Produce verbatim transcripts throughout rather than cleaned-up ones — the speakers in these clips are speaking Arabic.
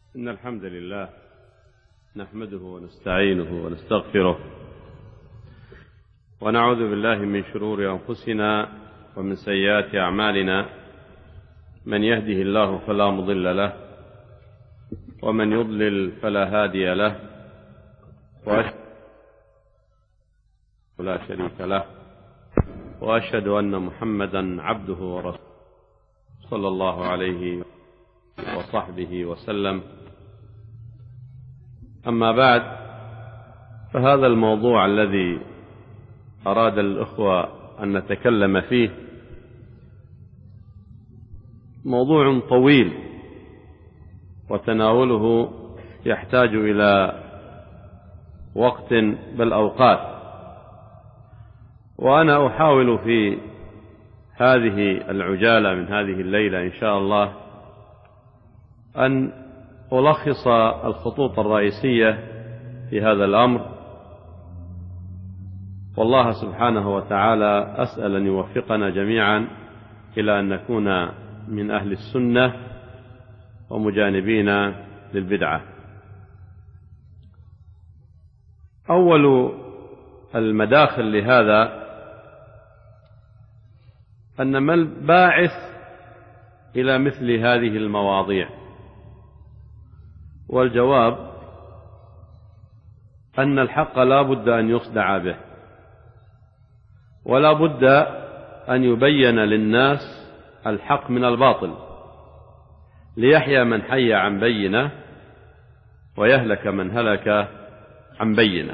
إن الحمد لله نحمده ونستعينه ونستغفره ونعوذ بالله من شرور أنفسنا ومن سيئات أعمالنا. من يهده الله فلا مضل له ومن يضلل فلا هادي له، وأشهد لا شريك له وأشهد أن محمدا عبده ورسوله صلى الله عليه وصحبه وسلم. أما بعد، فهذا الموضوع الذي أراد الأخوة أن نتكلم فيه موضوع طويل، وتناوله يحتاج إلى وقت بل أوقات، وأنا أحاول في هذه العجالة من هذه الليلة إن شاء الله أن ألخص الخطوط الرئيسية في هذا الأمر، والله سبحانه وتعالى أسأل أن يوفقنا جميعا إلى أن نكون من أهل السنة ومجانبين للبدعة. أول المداخل لهذا أن ما الباعث إلى مثل هذه المواضيع؟ والجواب أن الحق لا بد أن يصدع به، ولا بد أن يبين للناس الحق من الباطل، ليحيى من حي عن بينة ويهلك من هلك عن بينة.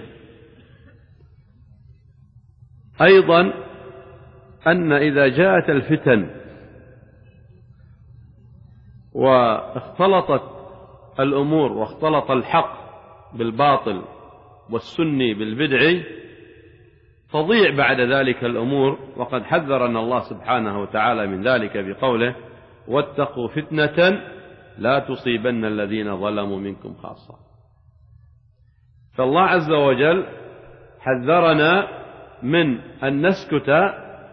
أيضا أن إذا جاءت الفتن واختلطت الأمور واختلط الحق بالباطل والسني بالبدعي تضيع بعد ذلك الأمور، وقد حذرنا الله سبحانه وتعالى من ذلك بقوله: واتقوا فتنة لا تصيبن الذين ظلموا منكم خاصة. فالله عز وجل حذرنا من أن نسكت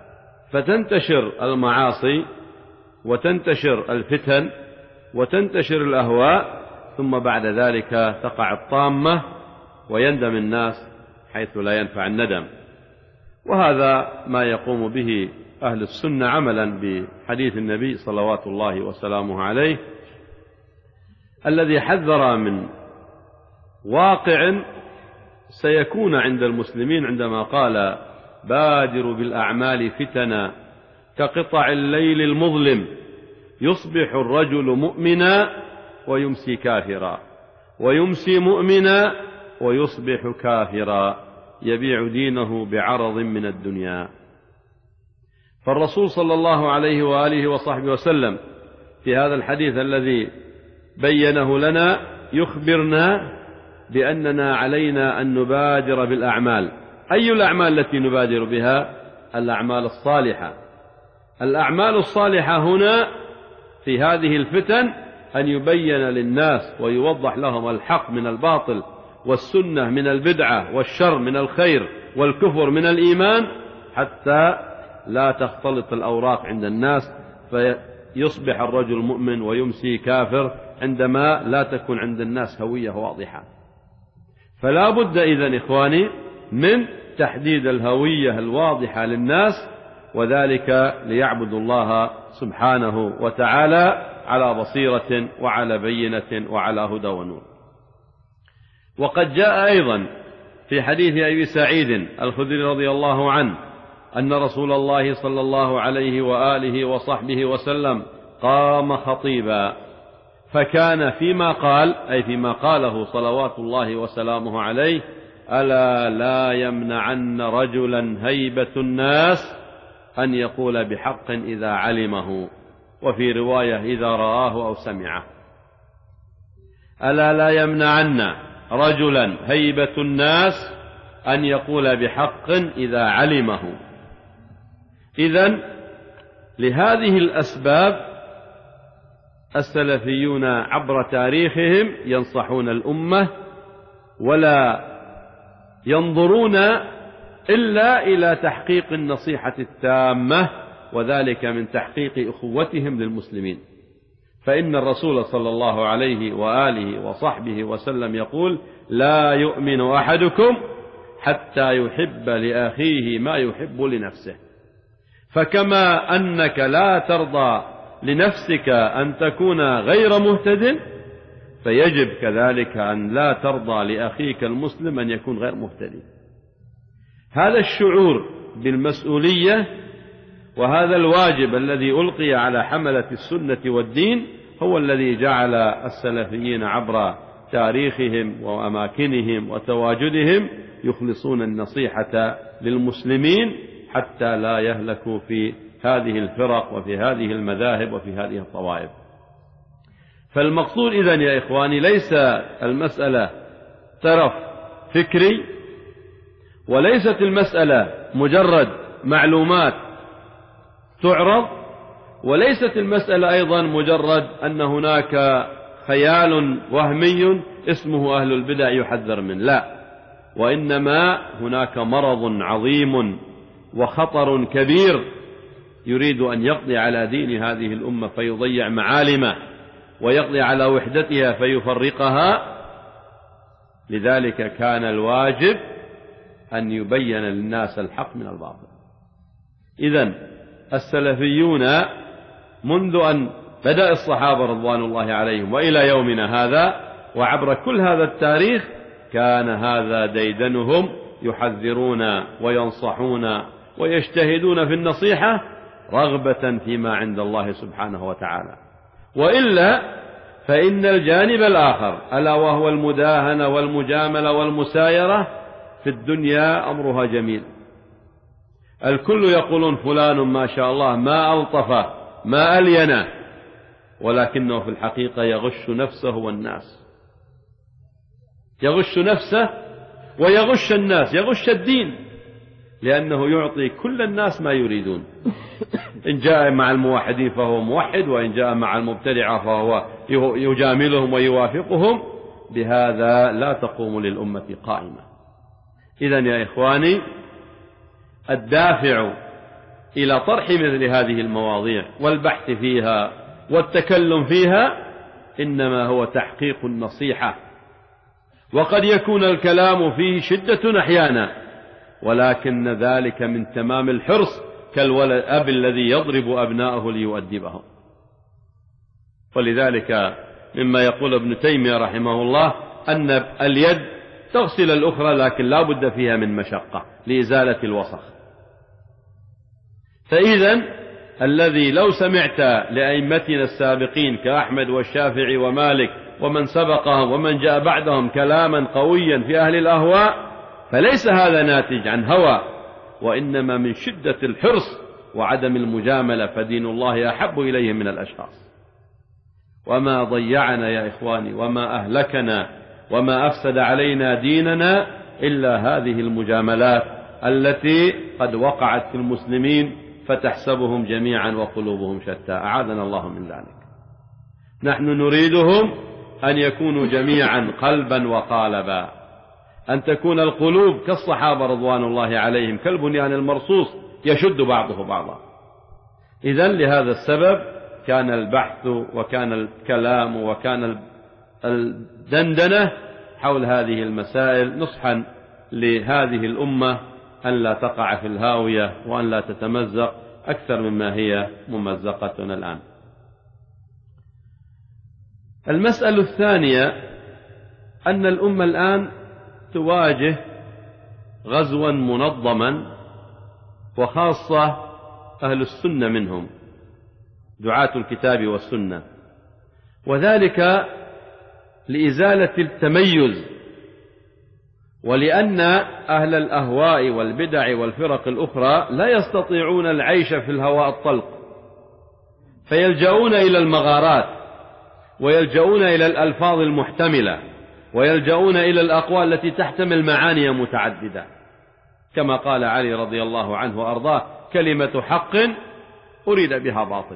فتنتشر المعاصي وتنتشر الفتن وتنتشر الأهواء، ثم بعد ذلك تقع الطامة ويندم الناس حيث لا ينفع الندم. وهذا ما يقوم به أهل السنة عملا بحديث النبي صلوات الله وسلامه عليه الذي حذر من واقع سيكون عند المسلمين عندما قال: بادروا بالأعمال فتنا كقطع الليل المظلم، يصبح الرجل مؤمنا ويمسي كافرا، ويمسي مؤمنا ويصبح كافرا، يبيع دينه بعرض من الدنيا. فالرسول صلى الله عليه وآله وصحبه وسلم في هذا الحديث الذي بينه لنا يخبرنا بأننا علينا أن نبادر بالأعمال. أي الأعمال التي نبادر بها؟ الأعمال الصالحة. الأعمال الصالحة هنا في هذه الفتن أن يبين للناس ويوضح لهم الحق من الباطل، والسنة من البدعة، والشر من الخير، والكفر من الإيمان، حتى لا تختلط الأوراق عند الناس فيصبح الرجل مؤمن ويمسي كافر عندما لا تكون عند الناس هوية واضحة. فلا بد إذن إخواني من تحديد الهوية الواضحة للناس، وذلك ليعبدوا الله سبحانه وتعالى على بصيرة وعلى بينة وعلى هدى ونور. وقد جاء أيضا في حديث أبي سعيد الخدري رضي الله عنه أن رسول الله صلى الله عليه وآله وصحبه وسلم قام خطيبا فكان فيما قال، أي فيما قاله صلوات الله وسلامه عليه: ألا لا يمنعن رجلا هيبة الناس أن يقول بحق إذا علمه، وفي رواية إذا رآه أو سمعه. ألا لا يمنعن رجلا هيبة الناس أن يقول بحق إذا علمه. إذن لهذه الأسباب السلفيون عبر تاريخهم ينصحون الأمة ولا ينظرون إلا إلى تحقيق النصيحة التامة، وذلك من تحقيق أخوتهم للمسلمين. فإن الرسول صلى الله عليه وآله وصحبه وسلم يقول: لا يؤمن أحدكم حتى يحب لأخيه ما يحب لنفسه. فكما أنك لا ترضى لنفسك أن تكون غير مهتد، فيجب كذلك أن لا ترضى لأخيك المسلم أن يكون غير مهتدي. هذا الشعور بالمسؤولية وهذا الواجب الذي ألقي على حملة السنة والدين هو الذي جعل السلفيين عبر تاريخهم وأماكنهم وتواجدهم يخلصون النصيحة للمسلمين حتى لا يهلكوا في هذه الفرق وفي هذه المذاهب وفي هذه الطوائف. فالمقصود إذن يا إخواني ليس المسألة ترف فكري، وليست المسألة مجرد معلومات تعرض، وليست المسألة أيضا مجرد أن هناك خيال وهمي اسمه أهل البدع يحذر منه، لا، وإنما هناك مرض عظيم وخطر كبير يريد أن يقضي على دين هذه الأمة فيضيع معالمه، ويقضي على وحدتها فيفرقها. لذلك كان الواجب أن يبين للناس الحق من الباطل. إذن السلفيون منذ أن بدأ الصحابة رضوان الله عليهم وإلى يومنا هذا وعبر كل هذا التاريخ كان هذا ديدنهم، يحذرون وينصحون ويجتهدون في النصيحة رغبة فيما عند الله سبحانه وتعالى. وإلا فإن الجانب الآخر ألا وهو المداهنة والمجاملة والمسايرة في الدنيا أمرها جميل. الكل يقولون فلان ما شاء الله ما ألطف ما ألينه، ولكنه في الحقيقة يغش نفسه والناس، يغش نفسه ويغش الناس، يغش الدين، لأنه يعطي كل الناس ما يريدون. إن جاء مع الموحدين فهو موحد، وإن جاء مع المبتدعة فهو يجاملهم ويوافقهم. بهذا لا تقوم للأمة قائمة. إذن يا إخواني الدافع إلى طرح مثل هذه المواضيع والبحث فيها والتكلم فيها إنما هو تحقيق النصيحة. وقد يكون الكلام فيه شدة أحيانا، ولكن ذلك من تمام الحرص كالولد أب الذي يضرب أبناءه ليؤدبهم. ولذلك مما يقول ابن تيمية رحمه الله أن اليد تغسل الأخرى، لكن لا بد فيها من مشقة لإزالة الوسخ. فإذا الذي لو سمعت لأئمتنا السابقين كأحمد والشافعي ومالك ومن سبقهم ومن جاء بعدهم كلاما قويا في أهل الأهواء، فليس هذا ناتج عن هوى، وإنما من شدة الحرص وعدم المجاملة، فدين الله أحب إليهم من الأشخاص. وما ضيعنا يا إخواني وما أهلكنا وما أفسد علينا ديننا إلا هذه المجاملات التي قد وقعت في المسلمين فتحسبهم جميعا وقلوبهم شتى، أعاذنا الله من ذلك. نحن نريدهم أن يكونوا جميعا قلبا وقالبا، أن تكون القلوب كالصحابة رضوان الله عليهم كالبنيان المرصوص يشد بعضه بعضا. إذن لهذا السبب كان البحث وكان الكلام وكان الدندنة حول هذه المسائل نصحا لهذه الأمة أن لا تقع في الهاوية وأن لا تتمزق أكثر مما هي ممزقتنا الآن. المسألة الثانية أن الأمة الآن تواجه غزوا منظما، وخاصة أهل السنة منهم دعاة الكتاب والسنة، وذلك لإزالة التميز، ولأن أهل الأهواء والبدع والفرق الأخرى لا يستطيعون العيش في الهواء الطلق، فيلجؤون إلى المغارات ويلجؤون إلى الألفاظ المحتملة ويلجؤون إلى الأقوال التي تحتمل معاني متعددة، كما قال علي رضي الله عنه وأرضاه: كلمة حق أريد بها باطل.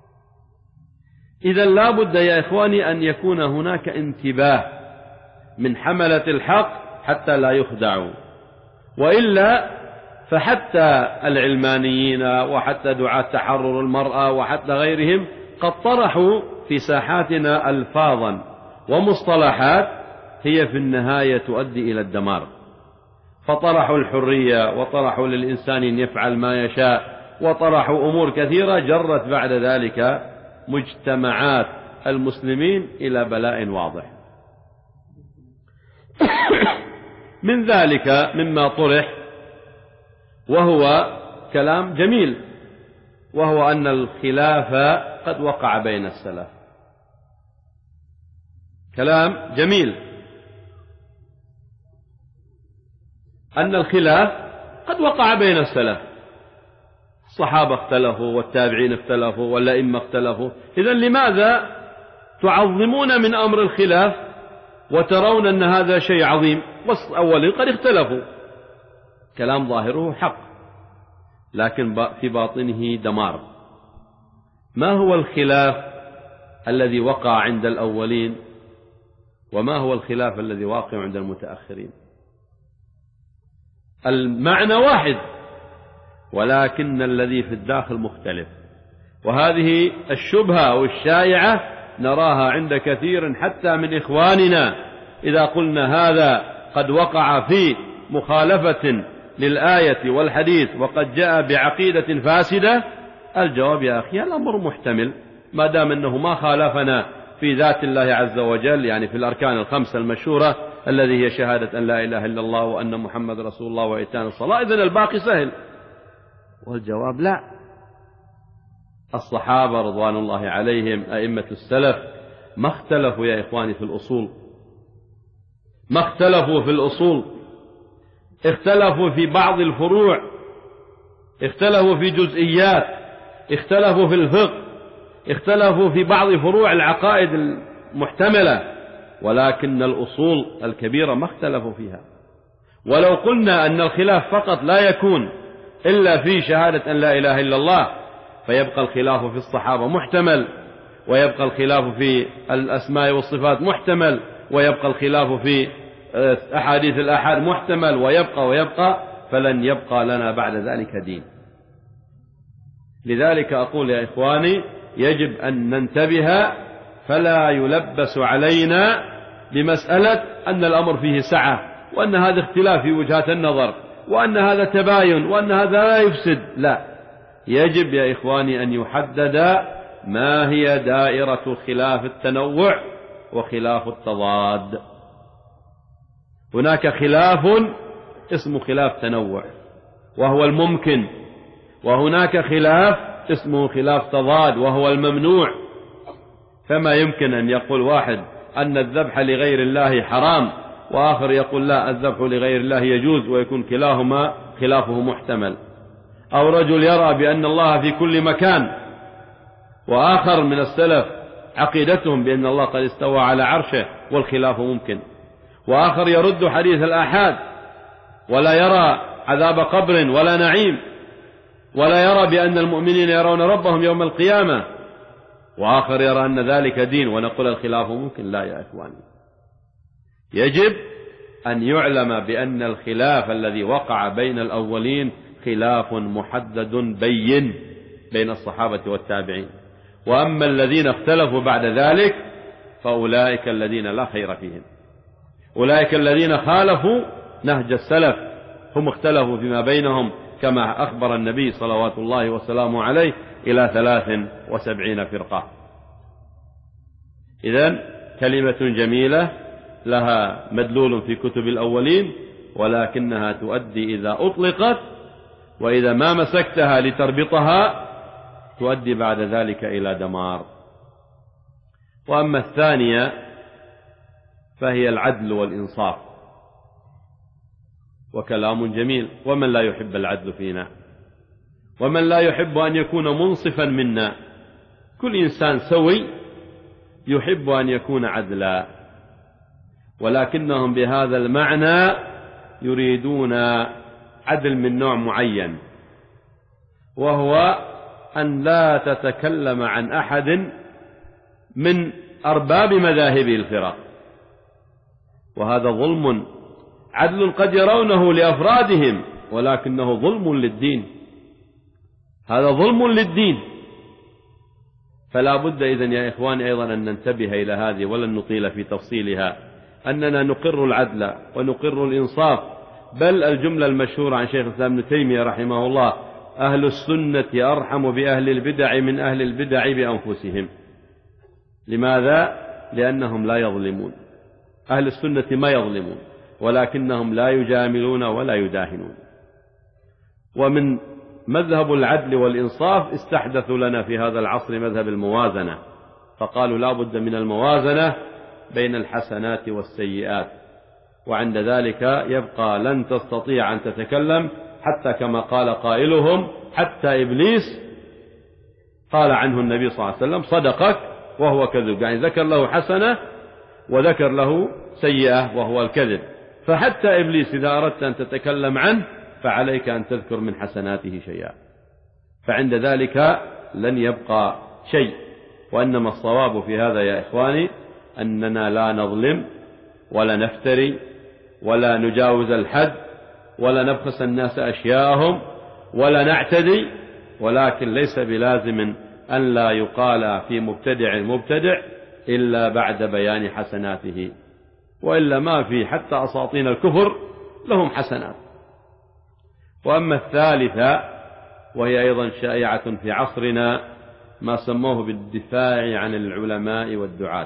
إذا لا بد يا إخواني أن يكون هناك انتباه من حملة الحق حتى لا يخدعوا، وإلا فحتى العلمانيين وحتى دعاة تحرر المرأة وحتى غيرهم قد طرحوا في ساحاتنا ألفاظا ومصطلحات هي في النهاية تؤدي إلى الدمار. فطرحوا الحرية، وطرحوا للإنسان أن يفعل ما يشاء، وطرحوا أمور كثيرة جرت بعد ذلك مجتمعات المسلمين إلى بلاء واضح. من ذلك مما طرح وهو كلام جميل، وهو أن الخلاف قد وقع بين السلف. كلام جميل أن الخلاف قد وقع بين السلف، الصحابة اختلفوا والتابعين اختلفوا والأئمة اختلفوا. إذن لماذا تعظمون من أمر الخلاف وترون أن هذا شيء عظيم؟ والأولين قد اختلفوا. كلام ظاهره حق، لكن في باطنه دمار. ما هو الخلاف الذي وقع عند الأولين، وما هو الخلاف الذي واقع عند المتأخرين؟ المعنى واحد، ولكن الذي في الداخل مختلف. وهذه الشبهة أو الشائعة نراها عند كثير حتى من إخواننا. إذا قلنا هذا قد وقع في مخالفة للآية والحديث وقد جاء بعقيدة فاسدة، الجواب يا أخي الأمر محتمل، ما دام أنه ما خالفنا في ذات الله عز وجل، يعني في الأركان الخمسة المشهورة الذي هي شهادة أن لا إله إلا الله وأن محمد رسول الله وإيتاء الصلاة، إذن الباقي سهل. والجواب لا. الصحابة رضوان الله عليهم أئمة السلف ما اختلفوا يا إخواني في الأصول، ما اختلفوا في الأصول، اختلفوا في بعض الفروع، اختلفوا في جزئيات، اختلفوا في الفقه، اختلفوا في بعض فروع العقائد المحتملة، ولكن الأصول الكبيرة ما اختلفوا فيها. ولو قلنا أن الخلاف فقط لا يكون إلا في شهادة أن لا إله إلا الله، فيبقى الخلاف في الصحابة محتمل، ويبقى الخلاف في الأسماء والصفات محتمل، ويبقى الخلاف في أحاديث الآحاد محتمل، ويبقى ويبقى فلن يبقى لنا بعد ذلك دين. لذلك أقول يا إخواني يجب أن ننتبه، فلا يلبس علينا بمسألة أن الأمر فيه سعة، وأن هذا اختلاف في وجهات النظر، وأن هذا تباين، وأن هذا لا يفسد. لا، يجب يا إخواني أن يحدد ما هي دائرة خلاف التنوع وخلاف التضاد. هناك خلاف اسمه خلاف تنوع وهو الممكن، وهناك خلاف اسمه خلاف تضاد وهو الممنوع. فما يمكن أن يقول واحد أن الذبح لغير الله حرام، وآخر يقول لا، الذبح لغير الله يجوز، ويكون كلاهما خلافه محتمل. أو رجل يرى بأن الله في كل مكان، وآخر من السلف عقيدتهم بأن الله قد استوى على عرشه، والخلاف ممكن. وآخر يرد حديث الآحاد ولا يرى عذاب قبر ولا نعيم، ولا يرى بأن المؤمنين يرون ربهم يوم القيامة، وآخر يرى أن ذلك دين، ونقول الخلاف ممكن. لا يا إخواني، يجب أن يعلم بأن الخلاف الذي وقع بين الأولين خلاف محدد بين بين الصحابة والتابعين. وأما الذين اختلفوا بعد ذلك فأولئك الذين لا خير فيهم، أولئك الذين خالفوا نهج السلف، هم اختلفوا فيما بينهم كما أخبر النبي صلوات الله وسلامه عليه إلى ثلاث وسبعين فرقة. إذن كلمة جميلة لها مدلول في كتب الأولين، ولكنها تؤدي إذا أطلقت، وإذا ما مسكتها لتربطها تؤدي بعد ذلك إلى دمار. وأما الثانية فهي العدل والإنصاف، وكلام جميل. ومن لا يحب العدل فينا؟ ومن لا يحب أن يكون منصفا منا؟ كل إنسان سوي يحب أن يكون عدلا، ولكنهم بهذا المعنى يريدون عدل من نوع معين، وهو أن لا تتكلم عن أحد من أرباب مذاهب الفرق، وهذا ظلم. عدل قد يرونه لأفرادهم، ولكنه ظلم للدين، هذا ظلم للدين. فلا بد إذن يا إخواني أيضا أن ننتبه إلى هذه، ولن نطيل في تفصيلها، أننا نقر العدل ونقر الإنصاف. بل الجملة المشهورة عن شيخ الإسلام ابن تيمية رحمه الله: أهل السنة أرحم بأهل البدع من أهل البدع بأنفسهم. لماذا؟ لأنهم لا يظلمون. أهل السنة ما يظلمون، ولكنهم لا يجاملون ولا يداهنون. ومن مذهب العدل والإنصاف استحدثوا لنا في هذا العصر مذهب الموازنة، فقالوا لا بد من الموازنة بين الحسنات والسيئات، وعند ذلك يبقى لن تستطيع أن تتكلم، حتى كما قال قائلهم: حتى إبليس قال عنه النبي صلى الله عليه وسلم: صدقك وهو كذب، يعني ذكر له حسنة وذكر له سيئة وهو الكذب. فحتى إبليس إذا أردت أن تتكلم عنه فعليك أن تذكر من حسناته شيئا، فعند ذلك لن يبقى شيء. وإنما الصواب في هذا يا إخواني أننا لا نظلم ولا نفتري ولا نجاوز الحد ولا نبخس الناس أشياءهم ولا نعتدي، ولكن ليس بلازم أن لا يقال في مبتدع مبتدع إلا بعد بيان حسناته، وإلا ما في حتى أساطين الكفر لهم حسنات. وأما الثالثة وهي أيضا شائعة في عصرنا، ما سموه بالدفاع عن العلماء والدعاة،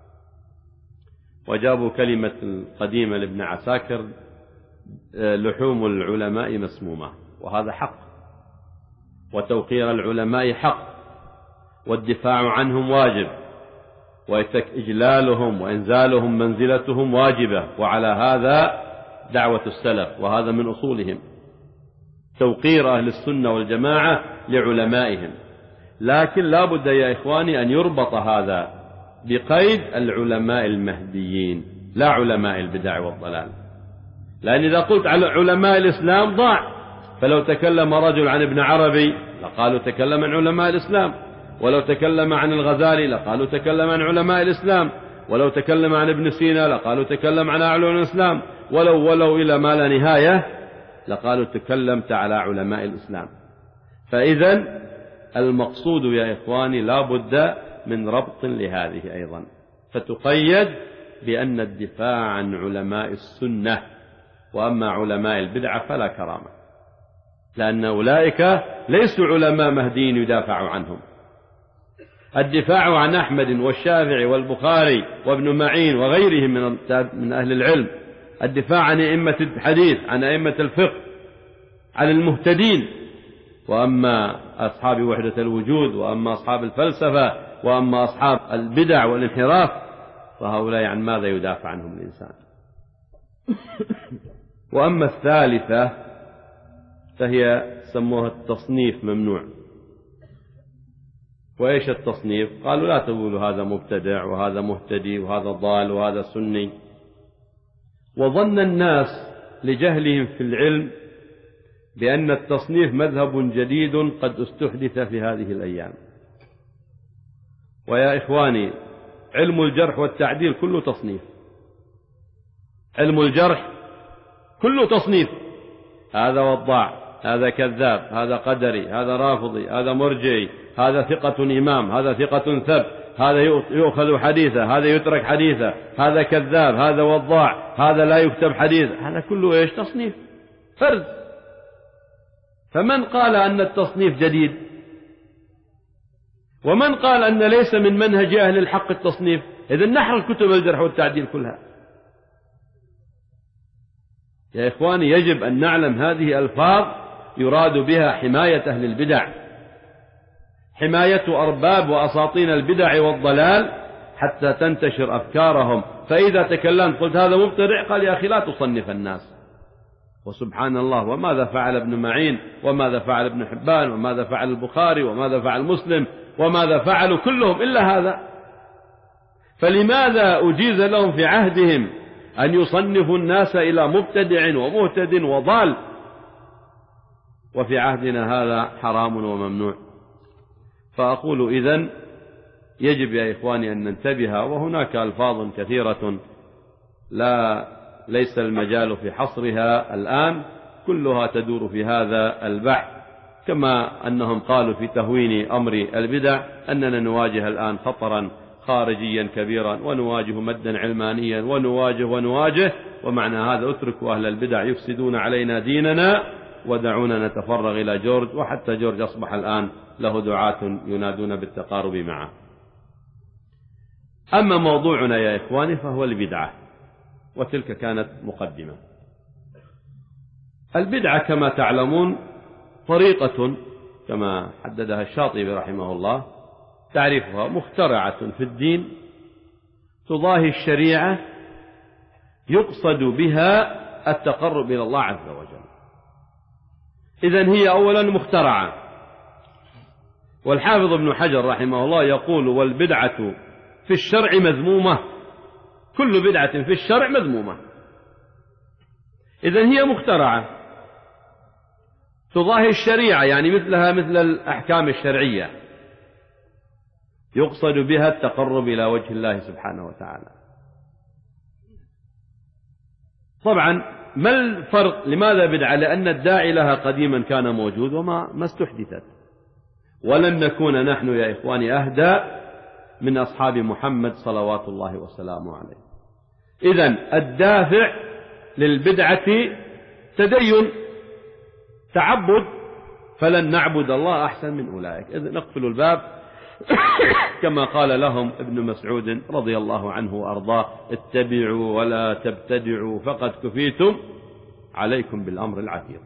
وجابوا كلمة القديمة لابن عساكر: لحوم العلماء مسمومة. وهذا حق، وتوقير العلماء حق، والدفاع عنهم واجب، وإجلالهم وإنزالهم منزلتهم واجبة، وعلى هذا دعوة السلف، وهذا من أصولهم توقير أهل السنة والجماعة لعلمائهم. لكن لا بد يا إخواني أن يربط هذا بقيد العلماء المهديين، لا علماء البدع والضلال، لأن إذا قلت على علماء الإسلام ضاع. فلو تكلم رجل عن ابن عربي لقالوا تكلم عن علماء الإسلام، ولو تكلم عن الغزالي لقالوا تكلم عن علماء الإسلام، ولو تكلم عن ابن سينا لقالوا تكلم عن علماء الإسلام، ولو ولو إلى ما لا نهاية لقالوا تكلمت على علماء الإسلام. فإذا المقصود يا إخواني لا بد من ربط لهذه أيضا، فتقيد بأن الدفاع عن علماء السنة، وأما علماء البدعة فلا كرامة، لأن أولئك ليسوا علماء مهديين يدافع عنهم. الدفاع عن أحمد والشافعي والبخاري وابن معين وغيرهم من من أهل العلم، الدفاع عن أئمة الحديث، عن أئمة الفقه، عن المهتدين. وأما أصحاب وحدة الوجود، وأما أصحاب الفلسفة، وأما أصحاب البدع والانحراف، فهؤلاء عن ماذا يدافع عنهم الإنسان؟ وأما الثالثة فهي سموها التصنيف ممنوع. وإيش التصنيف؟ قالوا لا تقولوا هذا مبتدع وهذا مهتدي وهذا ضال وهذا سني. وظن الناس لجهلهم في العلم بأن التصنيف مذهب جديد قد استحدث في هذه الأيام. ويا إخواني، علم الجرح والتعديل كله تصنيف، علم الجرح كله تصنيف، هذا وضاع، هذا كذاب، هذا قدري، هذا رافضي، هذا مرجعي، هذا ثقة إمام، هذا ثقة ثبت، هذا يؤخذ حديثه، هذا يترك حديثه، هذا كذاب، هذا وضاع، هذا لا يكتب حديث. هذا كله إيش؟ تصنيف، فرد. فمن قال أن التصنيف جديد؟ ومن قال أن ليس من منهج أهل الحق التصنيف؟ إذن نحرق كتب الجرح والتعديل كلها. يا إخواني، يجب أن نعلم هذه ألفاظ يراد بها حماية أهل البدع، حماية أرباب وأساطين البدع والضلال حتى تنتشر أفكارهم. فإذا تكلمت قلت هذا مبتدع، قال يا أخي لا تصنف الناس. وسبحان الله، وماذا فعل ابن معين، وماذا فعل ابن حبان، وماذا فعل البخاري، وماذا فعل مسلم، وماذا فعلوا كلهم إلا هذا. فلماذا أجيز لهم في عهدهم أن يصنفوا الناس إلى مبتدع ومهتد وضال، وفي عهدنا هذا حرام وممنوع؟ فأقول إذن يجب يا إخواني أن ننتبه. وهناك ألفاظ كثيرة لا ليس المجال في حصرها الآن، كلها تدور في هذا البحث. كما أنهم قالوا في تهوين أمر البدع أننا نواجه الآن خطرا خارجيا كبيرا ونواجه مدا علمانيا ونواجه ونواجه، ومعنى هذا اتركوا أهل البدع يفسدون علينا ديننا ودعونا نتفرغ إلى جورج. وحتى جورج أصبح الآن له دعاة ينادون بالتقارب معه. أما موضوعنا يا إخواني فهو البدعة، وتلك كانت مقدمة. البدعة كما تعلمون طريقة كما حددها الشاطبي رحمه الله تعرفها مخترعة في الدين تضاهي الشريعة يقصد بها التقرب إلى الله عز وجل. إذن هي أولا مخترعة. والحافظ ابن حجر رحمه الله يقول والبدعة في الشرع مذمومة، كل بدعة في الشرع مذمومة. إذن هي مخترعة تضاهي الشريعة، يعني مثلها مثل الأحكام الشرعية يقصد بها التقرب إلى وجه الله سبحانه وتعالى. طبعا ما الفرق؟ لماذا بدعة؟ لأن الداعي لها قديما كان موجود وما ما استحدثت، ولن نكون نحن يا إخواني أهدى من أصحاب محمد صلوات الله وسلامه عليه. إذن الدافع للبدعة تدين تعبد، فلن نعبد الله أحسن من أولئك. إذن نقفل الباب كما قال لهم ابن مسعود رضي الله عنه وأرضاه اتبعوا ولا تبتدعوا فقد كفيتم، عليكم بالأمر العتيق.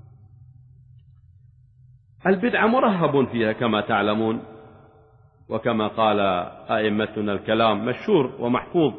البدعة مرهب فيها كما تعلمون، وكما قال أئمتنا الكلام مشهور ومحفوظ.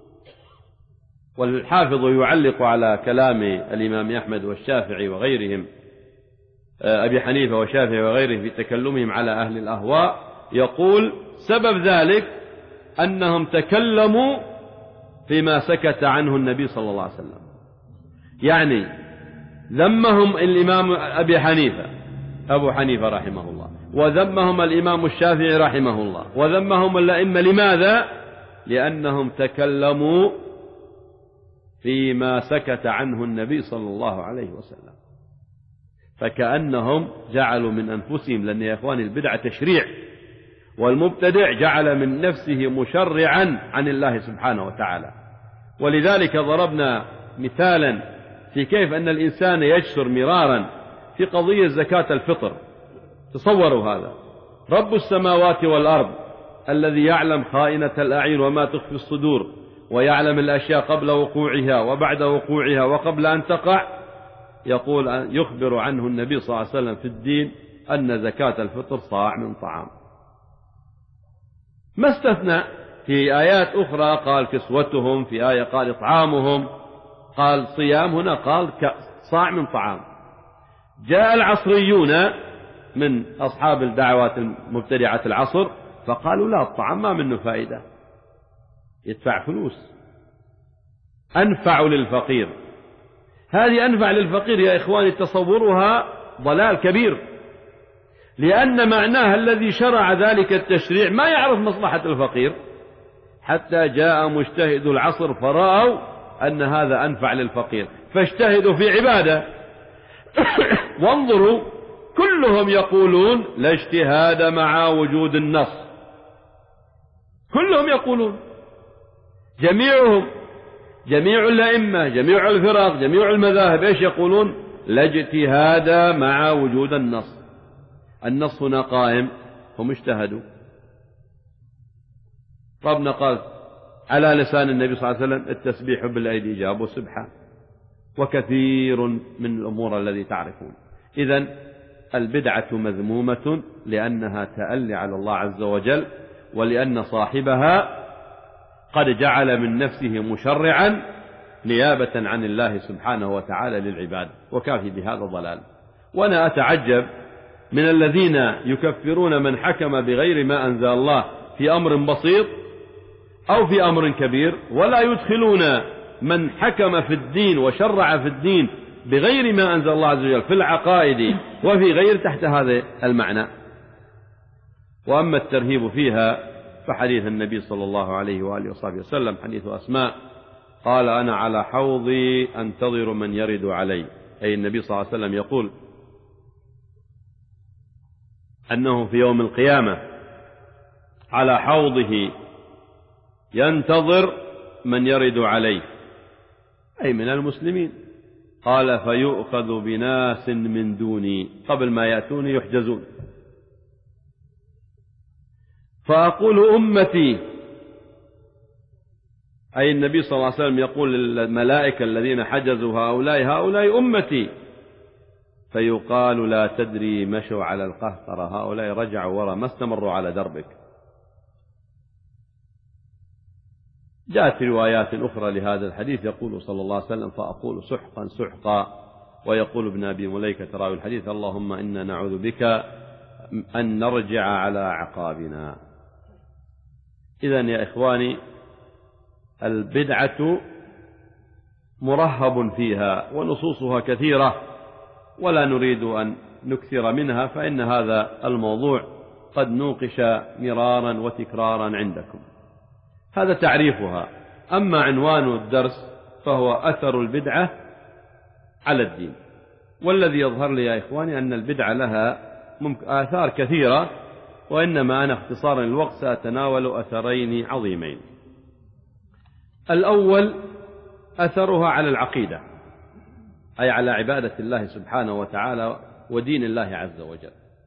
والحافظ يعلق على كلام الإمام أحمد والشافعي وغيرهم، أبي حنيفة والشافعي وغيرهم في تكلمهم على أهل الأهواء، يقول سبب ذلك أنهم تكلموا فيما سكت عنه النبي صلى الله عليه وسلم. يعني ذمهم الإمام أبي حنيفة أبو حنيفة رحمه الله، وذمهم الإمام الشافعي رحمه الله، وذمهم الأئمة. لماذا؟ لأنهم تكلموا فيما سكت عنه النبي صلى الله عليه وسلم، فكأنهم جعلوا من أنفسهم، لأن يا إخواني البدعة تشريع، والمبتدع جعل من نفسه مشرعا عن الله سبحانه وتعالى. ولذلك ضربنا مثالا في كيف أن الإنسان يجسر مرارا في قضية زكاة الفطر. تصوروا هذا، رب السماوات والأرض الذي يعلم خائنة الأعين وما تخفي الصدور، ويعلم الأشياء قبل وقوعها وبعد وقوعها وقبل أن تقع، يقول يخبر عنه النبي صلى الله عليه وسلم في الدين أن زكاة الفطر صاع من طعام. ما استثنى في آيات أخرى، قال كسوتهم، في آية قال إطعامهم، قال صيام، هنا قال صاع من طعام. جاء العصريون من أصحاب الدعوات المبتدعة العصر فقالوا لا، الطعام ما منه فائدة، يدفع فلوس، أنفع للفقير. هذه أنفع للفقير يا إخواني تصورها ضلال كبير، لأن معناها الذي شرع ذلك التشريع ما يعرف مصلحة الفقير، حتى جاء مجتهد العصر فرأوا أن هذا أنفع للفقير فاجتهدوا في عبادة. وانظروا كلهم يقولون لا اجتهاد مع وجود النص، كلهم يقولون، جميعهم، جميع الأئمة، جميع الفرق، جميع المذاهب، ايش يقولون؟ لا اجتهاد مع وجود النص. النص هنا قائم، هم اجتهدوا. ربنا قال على لسان النبي صلى الله عليه وسلم التسبيح بالأيدي جابوا سبحة، وكثير من الأمور الذي تعرفون. إذن البدعة مذمومة لأنها تألي على الله عز وجل، ولأن صاحبها قد جعل من نفسه مشرعا نيابة عن الله سبحانه وتعالى للعباد، وكافي بهذا ضلال. وأنا أتعجب من الذين يكفرون من حكم بغير ما أنزل الله في أمر بسيط أو في أمر كبير، ولا يدخلون من حكم في الدين وشرع في الدين بغير ما أنزل الله عز وجل في العقائد وفي غير تحت هذا المعنى. وأما الترهيب فيها فحديث النبي صلى الله عليه وآله وصحبه وسلم، حديث أسماء، قال أنا على حوضي أنتظر من يرد علي، أي النبي صلى الله عليه وسلم يقول أنه في يوم القيامة على حوضه ينتظر من يرد عليه، أي من المسلمين. قال فيؤخذ بناس من دوني قبل ما يأتوني يحجزون، فأقول أمتي، أي النبي صلى الله عليه وسلم يقول للملائكة الذين حجزوا هؤلاء هؤلاء أمتي، فيقال لا تدري مشوا على القهقرة، هؤلاء رجعوا وراء ما استمروا على دربك. جاءت روايات أخرى لهذا الحديث يقول صلى الله عليه وسلم فأقول سحقا سحقا، ويقول ابن أبي مليكة راوي الحديث اللهم إنا نعوذ بك أن نرجع على عقابنا. إذن يا إخواني البدعة مرهب فيها ونصوصها كثيرة، ولا نريد أن نكثر منها، فإن هذا الموضوع قد نوقش مرارا وتكرارا عندكم. هذا تعريفها. أما عنوان الدرس فهو أثر البدعة على الدين، والذي يظهر لي يا إخواني أن البدعة لها آثار كثيرة، وإنما أنا اختصارا للوقت سأتناول أثرين عظيمين. الأول أثرها على العقيدة، أي على عبادة الله سبحانه وتعالى ودين الله عز وجل.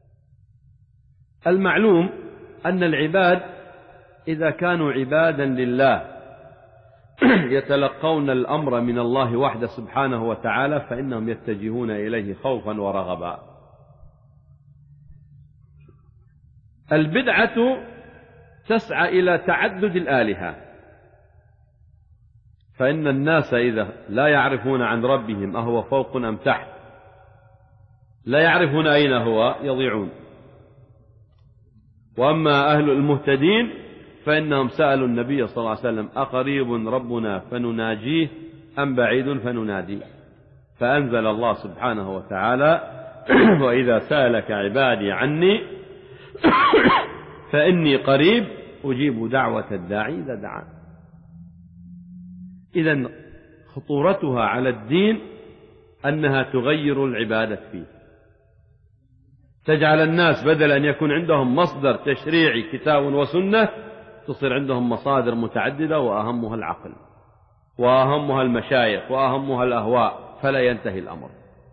المعلوم أن العباد إذا كانوا عبادا لله يتلقون الأمر من الله وحده سبحانه وتعالى فإنهم يتجهون إليه خوفا ورغبا. البدعة تسعى إلى تعدد الآلهة، فإن الناس إذا لا يعرفون عن ربهم أهو فوق أم تحت، لا يعرفون أين هو، يضيعون. وأما أهل المهتدين فإنهم سألوا النبي صلى الله عليه وسلم أقريب ربنا فنناجيه أم بعيد فنناديه، فأنزل الله سبحانه وتعالى وإذا سألك عبادي عني فإني قريب أجيب دعوة الداعي إذا دعان. إذن خطورتها على الدين أنها تغير العبادة فيه، تجعل الناس بدل أن يكون عندهم مصدر تشريعي كتاب وسنة تصير عندهم مصادر متعددة، وأهمها العقل وأهمها المشايخ وأهمها الأهواء، فلا ينتهي الأمر.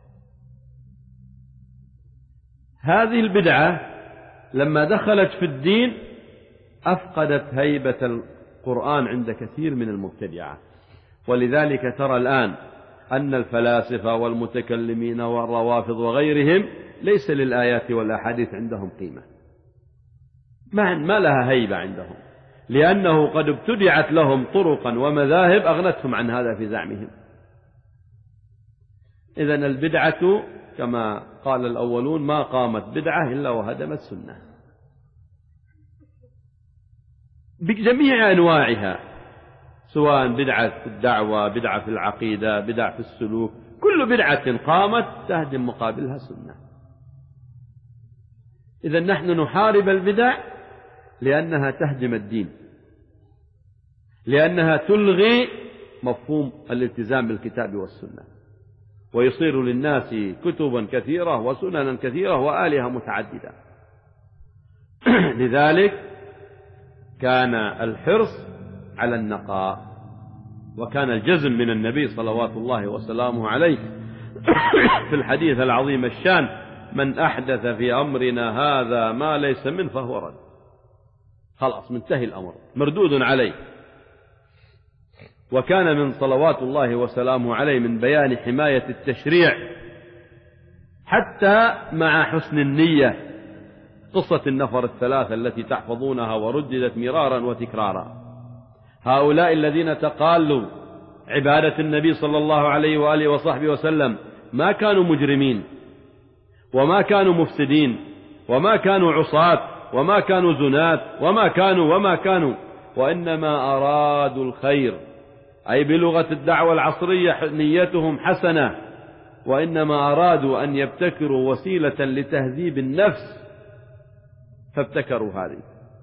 هذه البدعة لما دخلت في الدين أفقدت هيبة القرآن عند كثير من المبتدعة، ولذلك ترى الآن أن الفلاسفة والمتكلمين والروافض وغيرهم ليس للآيات والأحاديث عندهم قيمة، ما لها هيبة عندهم، لأنه قد ابتدعت لهم طرقا ومذاهب أغنتهم عن هذا في زعمهم. إذن البدعة كما قال الأولون ما قامت بدعة إلا وهدمت سنة بجميع أنواعها، سواء بدعة في الدعوة، بدعة في العقيدة، بدعة في السلوك، كل بدعة قامت تهدم مقابلها سنة. إذن نحن نحارب البدع لأنها تهدم الدين، لأنها تلغي مفهوم الالتزام بالكتاب والسنة، ويصير للناس كتبا كثيرة وسننا كثيرة وآلهة متعددة. لذلك كان الحرص على النقاء، وكان الجزم من النبي صلوات الله وسلامه عليه في الحديث العظيم الشان من أحدث في أمرنا هذا ما ليس منه فهو رد، خلاص منتهي الأمر مردود عليه. وكان من صلوات الله وسلامه عليه من بيان حماية التشريع حتى مع حسن النية قصة النفر الثلاثة التي تحفظونها ورددت مرارا وتكرارا، هؤلاء الذين تقالوا عبادة النبي صلى الله عليه وآله وصحبه وسلم ما كانوا مجرمين وما كانوا مفسدين وما كانوا عصاة وما كانوا زنات وما كانوا وما كانوا وإنما أرادوا الخير، أي بلغة الدعوة العصرية نيتهم حسنة، وإنما أرادوا أن يبتكروا وسيلة لتهذيب النفس فابتكروا هذه،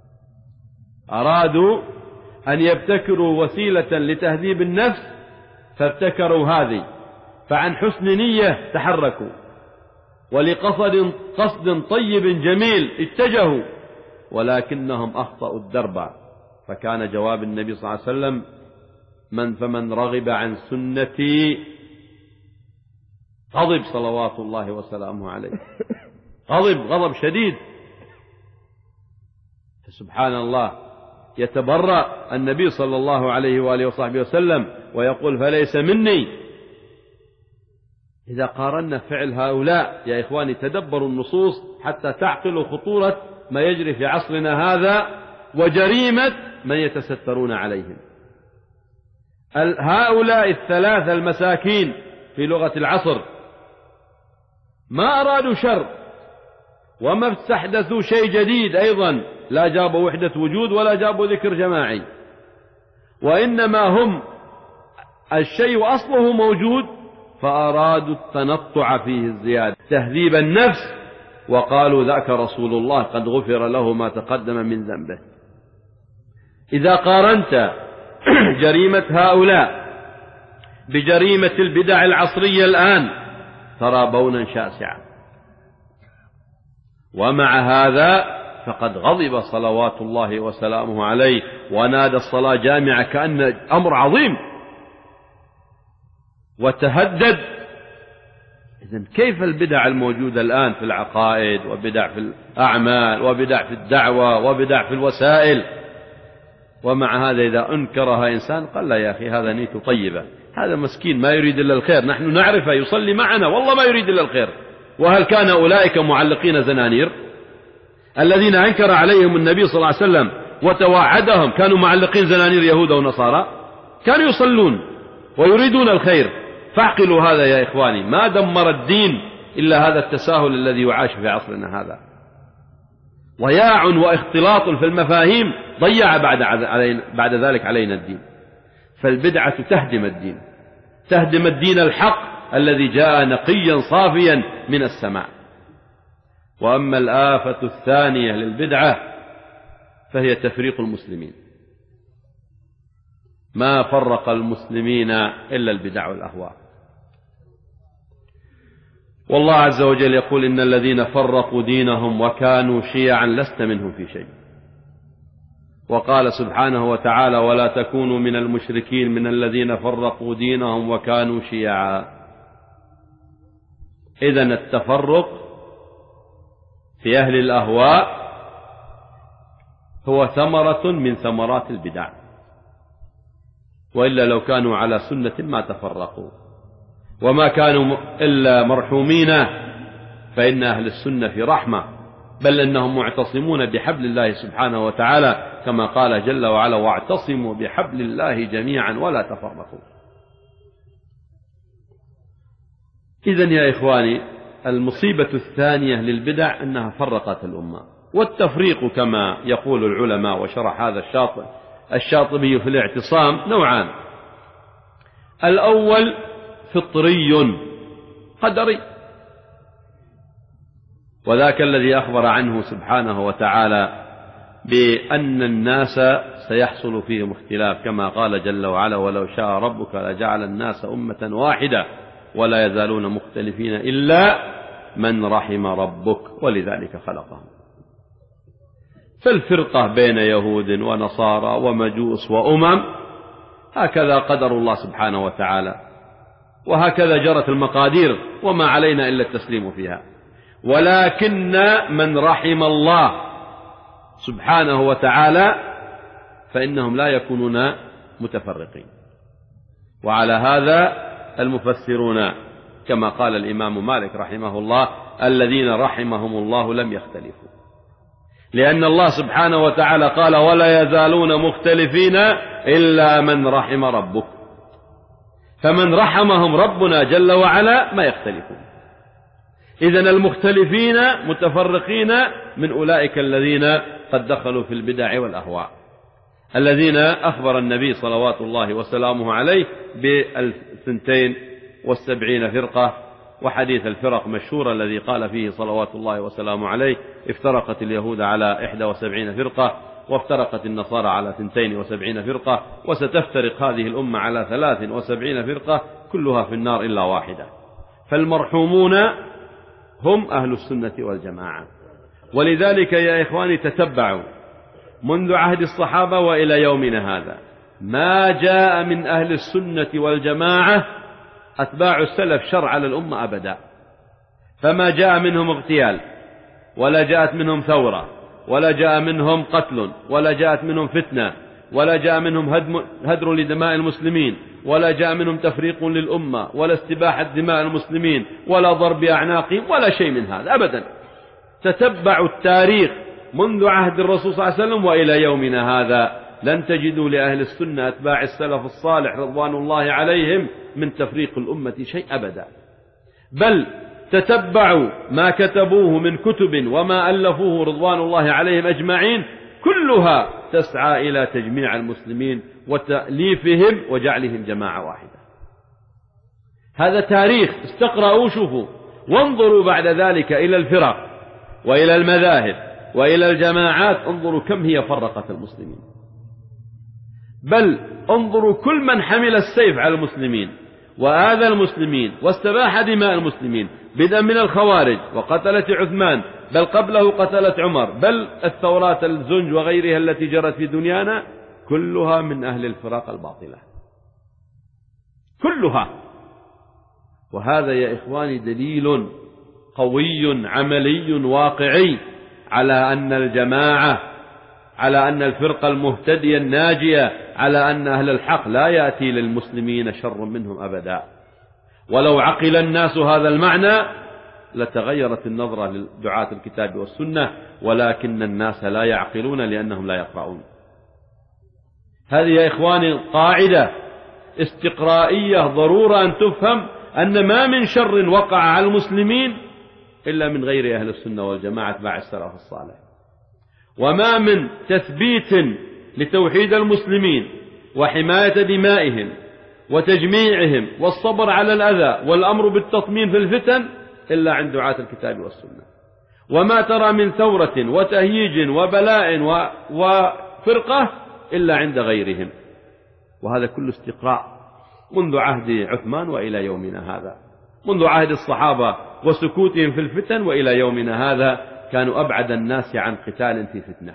أرادوا أن يبتكروا وسيلة لتهذيب النفس فابتكروا هذه، فعن حسن نية تحركوا، ولقصد قصد طيب جميل اتجهوا، ولكنهم أخطأوا الدرب. فكان جواب النبي صلى الله عليه وسلم: من فمن رغب عن سنتي. غضب صلوات الله وسلامه عليه، غضب غضب شديد. فسبحان الله، يتبرأ النبي صلى الله عليه وآله وصحبه وسلم ويقول: فليس مني. إذا قارنا فعل هؤلاء يا إخواني، تدبروا النصوص حتى تعقلوا خطورة ما يجري في عصرنا هذا وجريمة من يتسترون عليهم. هؤلاء الثلاثة المساكين في لغة العصر ما أرادوا شر وما استحدثوا شيء جديد، أيضا لا جابوا وحدة وجود ولا جابوا ذكر جماعي، وإنما هم الشيء أصله موجود فأرادوا التنطع فيه الزيادة، تهذيب النفس، وقالوا: ذاك رسول الله قد غفر له ما تقدم من ذنبه. إذا قارنت جريمة هؤلاء بجريمة البدع العصرية الآن ترى بونا شاسعا. ومع هذا فقد غضب صلوات الله وسلامه عليه ونادى الصلاة جامعة كأن أمر عظيم، وتهدد. إذن كيف البدع الموجودة الآن في العقائد، وبدع في الأعمال، وبدع في الدعوة، وبدع في الوسائل؟ ومع هذا إذا أنكرها إنسان قال: لا يا أخي، هذا نيته طيبة، هذا مسكين ما يريد إلا الخير، نحن نعرفه يصلي معنا والله ما يريد إلا الخير. وهل كان أولئك معلقين زنانير الذين أنكر عليهم النبي صلى الله عليه وسلم وتوعدهم كانوا معلقين زنانير يهود ونصارى؟ كانوا يصلون ويريدون الخير. فاعقلوا هذا يا إخواني، ما دمر الدين إلا هذا التساهل الذي يعاش في عصرنا هذا. ضياع واختلاط في المفاهيم ضيع بعد, بعد ذلك علينا الدين. فالبدعة تهدم الدين، تهدم الدين الحق الذي جاء نقيا صافيا من السماء. وأما الآفة الثانية للبدعة فهي تفريق المسلمين. ما فرق المسلمين إلا البدع والأهواء. والله عز وجل يقول: إن الذين فرقوا دينهم وكانوا شيعا لست منهم في شيء. وقال سبحانه وتعالى: ولا تكونوا من المشركين من الذين فرقوا دينهم وكانوا شيعا. إذن التفرق في أهل الأهواء هو ثمرة من ثمرات البدع، وإلا لو كانوا على سنة ما تفرقوا، وما كانوا إلا مرحومين، فإن أهل السنة في رحمة، بل إنهم معتصمون بحبل الله سبحانه وتعالى، كما قال جل وعلا: واعتصموا بحبل الله جميعا ولا تفرقوا. إذن يا إخواني، المصيبة الثانية للبدع أنها فرقت الأمة. والتفريق كما يقول العلماء، وشرح هذا الشاطئ الشاطبي في الاعتصام، نوعان: الأول فطري قدري، وذاك الذي أخبر عنه سبحانه وتعالى بأن الناس سيحصل فيهم اختلاف، كما قال جل وعلا: ولو شاء ربك لجعل الناس أمة واحدة ولا يزالون مختلفين إلا من رحم ربك ولذلك خلقهم. فالفرقة بين يهود ونصارى ومجوس وأمم هكذا قدر الله سبحانه وتعالى، وهكذا جرت المقادير، وما علينا إلا التسليم فيها. ولكن من رحم الله سبحانه وتعالى فإنهم لا يكونون متفرقين. وعلى هذا المفسرون كما قال الإمام مالك رحمه الله: الذين رحمهم الله لم يختلفوا، لأن الله سبحانه وتعالى قال: ولا يزالون مختلفين إلا من رحم ربك. فمن رحمهم ربنا جل وعلا ما يختلفون. إذن المختلفين متفرقين من أولئك الذين قد دخلوا في البدع والأهواء، الذين أخبر النبي صلوات الله وسلامه عليه بالثنتين والسبعين فرقة. وحديث الفرق مشهور الذي قال فيه صلوات الله وسلامه عليه: افترقت اليهود على إحدى وسبعين فرقة، وافترقت النصارى على ثنتين وسبعين فرقة، وستفترق هذه الأمة على ثلاث وسبعين فرقة، كلها في النار إلا واحدة. فالمرحومون هم أهل السنة والجماعة. ولذلك يا إخواني تتبعوا منذ عهد الصحابة وإلى يومنا هذا ما جاء من أهل السنة والجماعة أتباع السلف شر على الأمة أبدا، فما جاء منهم اغتيال، ولا جاءت منهم ثورة، ولا جاء منهم قتل، ولا جاءت منهم فتنة، ولا جاء منهم هدم هدر لدماء المسلمين، ولا جاء منهم تفريق للأمة، ولا استباحة دماء المسلمين، ولا ضرب أعناقهم، ولا شيء من هذا أبدا. تتبعوا التاريخ منذ عهد الرسول صلى الله عليه وسلم وإلى يومنا هذا لن تجدوا لأهل السنة أتباع السلف الصالح رضوان الله عليهم من تفريق الأمة شيء أبدا، بل تتبعوا ما كتبوه من كتب وما ألفوه رضوان الله عليهم أجمعين كلها تسعى إلى تجميع المسلمين وتأليفهم وجعلهم جماعة واحدة. هذا تاريخ، استقرأوا شوفوا وانظروا بعد ذلك إلى الفرق وإلى المذاهب وإلى الجماعات، انظروا كم هي فرقت المسلمين، بل انظروا كل من حمل السيف على المسلمين وآذى المسلمين واستباح دماء المسلمين، بدءا من الخوارج وقتلة عثمان، بل قبله قتلة عمر، بل الثورات الزنج وغيرها التي جرت في دنيانا كلها من أهل الفرق الباطلة كلها. وهذا يا إخواني دليل قوي عملي واقعي على أن الجماعة، على أن الفرقة المهتدية الناجية، على أن أهل الحق لا يأتي للمسلمين شر منهم أبدا. ولو عقل الناس هذا المعنى لتغيرت النظرة لدعاة الكتاب والسنة، ولكن الناس لا يعقلون لأنهم لا يقرؤون. هذه يا إخواني قاعدة استقرائية ضرورة أن تفهم، أن ما من شر وقع على المسلمين إلا من غير أهل السنة والجماعة اتباع السلف الصالح، وما من تثبيت لتوحيد المسلمين وحماية دمائهم وتجميعهم والصبر على الأذى والأمر بالتطمين في الفتن إلا عند دعاة الكتاب والسنة. وما ترى من ثورة وتهييج وبلاء وفرقة إلا عند غيرهم. وهذا كل استقراء منذ عهد عثمان وإلى يومنا هذا، منذ عهد الصحابة وسكوتهم في الفتن وإلى يومنا هذا كانوا أبعد الناس عن قتال في فتنة.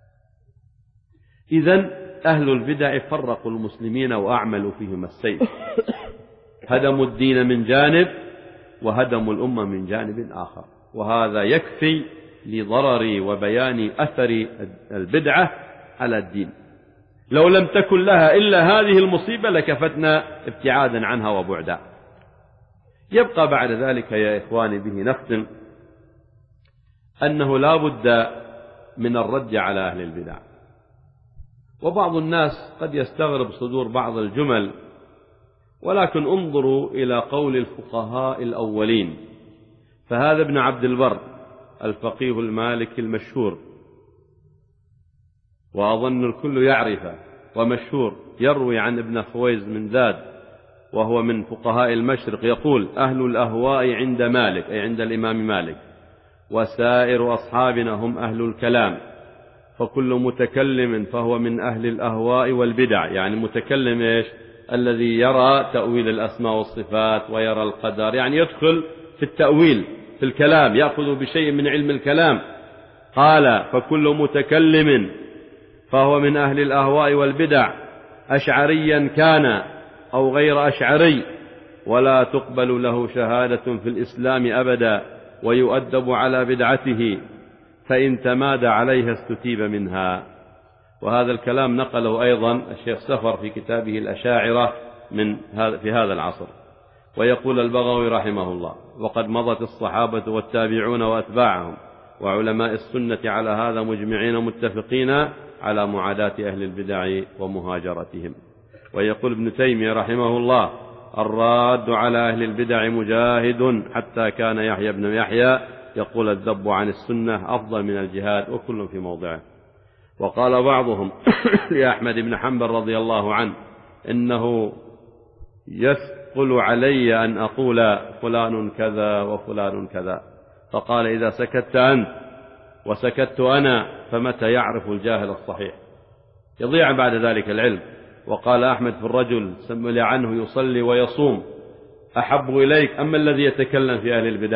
إذن أهل البدع فرقوا المسلمين وأعملوا فيهم السيف، هدموا الدين من جانب وهدموا الأمة من جانب آخر. وهذا يكفي لضرر وبيان أثر البدعة على الدين. لو لم تكن لها إلا هذه المصيبة لكفتنا ابتعادا عنها وبعدا. يبقى بعد ذلك يا إخواني به نختم أنه لا بد من الرد على أهل البدع. وبعض الناس قد يستغرب صدور بعض الجمل، ولكن انظروا إلى قول الفقهاء الأولين. فهذا ابن عبد البر الفقيه المالكي المشهور، وأظن الكل يعرفه ومشهور، يروي عن ابن خويز من ذاد وهو من فقهاء المشرق، يقول: أهل الأهواء عند مالك، أي عند الإمام مالك، وسائر أصحابنا هم أهل الكلام، فكل متكلم فهو من أهل الأهواء والبدع. يعني متكلم إيش؟ الذي يرى تأويل الأسماء والصفات ويرى القدر، يعني يدخل في التأويل في الكلام، يأخذ بشيء من علم الكلام. قال: فكل متكلم فهو من أهل الأهواء والبدع، أشعريا كان أو غير أشعري، ولا تقبل له شهادة في الإسلام أبدا، ويؤدب على بدعته، فإن تمادى عليها استتيب منها. وهذا الكلام نقله أيضا الشيخ سفر في كتابه الأشاعرة من هذا في هذا العصر. ويقول البغوي رحمه الله: وقد مضت الصحابة والتابعون وأتباعهم وعلماء السنة على هذا مجمعين متفقين على معاداة أهل البدع ومهاجرتهم. ويقول ابن تيمية رحمه الله: الراد على أهل البدع مجاهد، حتى كان يحيى بن يحيى يقول: الذب عن السنة أفضل من الجهاد، وكل في موضعه. وقال بعضهم لأحمد بن حنبل رضي الله عنه: إنه يثقل علي أن أقول فلان كذا وفلان كذا، فقال: إذا سكت أنت وسكت أنا فمتى يعرف الجاهل الصحيح؟ يضيع بعد ذلك العلم. وقال أحمد في الرجل سمل عنه يصلي ويصوم أحب إليك أما الذي يتكلم في أهل البدع؟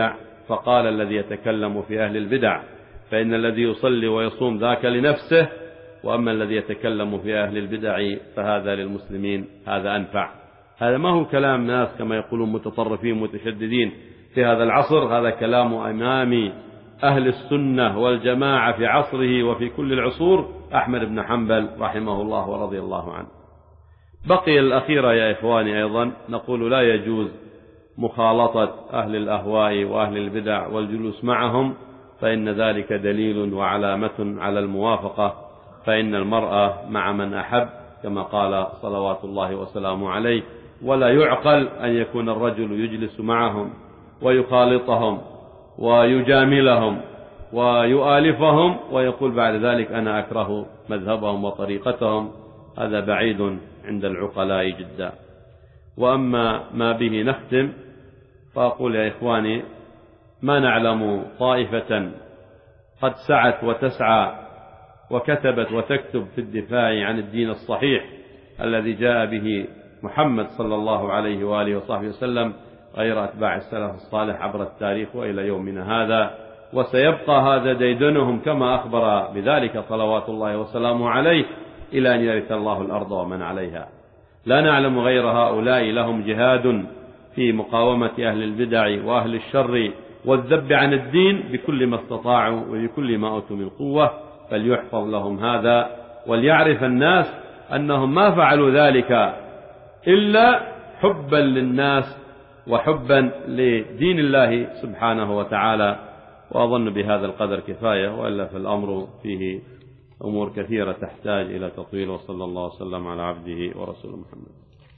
فقال الذي يتكلم في أهل البدع، فإن الذي يصلي ويصوم ذاك لنفسه، وأما الذي يتكلم في أهل البدع فهذا للمسلمين، هذا أنفع. هذا ما هو كلام ناس كما يقولون متطرفين متشددين في هذا العصر، هذا كلام إمام أهل السنة والجماعة في عصره وفي كل العصور، أحمد بن حنبل رحمه الله ورضي الله عنه. بقي الأخيرة يا إخواني أيضا، نقول لا يجوز مخالطة أهل الأهواء وأهل البدع والجلوس معهم، فإن ذلك دليل وعلامة على الموافقة، فإن المرأة مع من أحب كما قال صلوات الله وسلامه عليه، ولا يعقل أن يكون الرجل يجلس معهم ويخالطهم ويجاملهم ويؤالفهم ويقول بعد ذلك أنا أكره مذهبهم وطريقتهم، هذا بعيد عند العقلاء جدا. وأما ما به نختم، فأقول يا إخواني ما نعلم طائفة قد سعت وتسعى وكتبت وتكتب في الدفاع عن الدين الصحيح الذي جاء به محمد صلى الله عليه وآله وصحبه وسلم غير أتباع السلف الصالح عبر التاريخ وإلى يومنا هذا، وسيبقى هذا ديدنهم كما أخبر بذلك صلوات الله وسلامه عليه إلى أن يرث الله الأرض ومن عليها. لا نعلم غير هؤلاء لهم جهاد في مقاومة أهل البدع وأهل الشر والذب عن الدين بكل ما استطاعوا وبكل ما أوتوا من قوة، فليحفظ لهم هذا، وليعرف الناس أنهم ما فعلوا ذلك إلا حبا للناس وحبا لدين الله سبحانه وتعالى. وأظن بهذا القدر كفاية، وإلا فالأمر فيه أمور كثيرة تحتاج إلى تطويل. وصلى الله وسلم على عبده ورسوله محمد.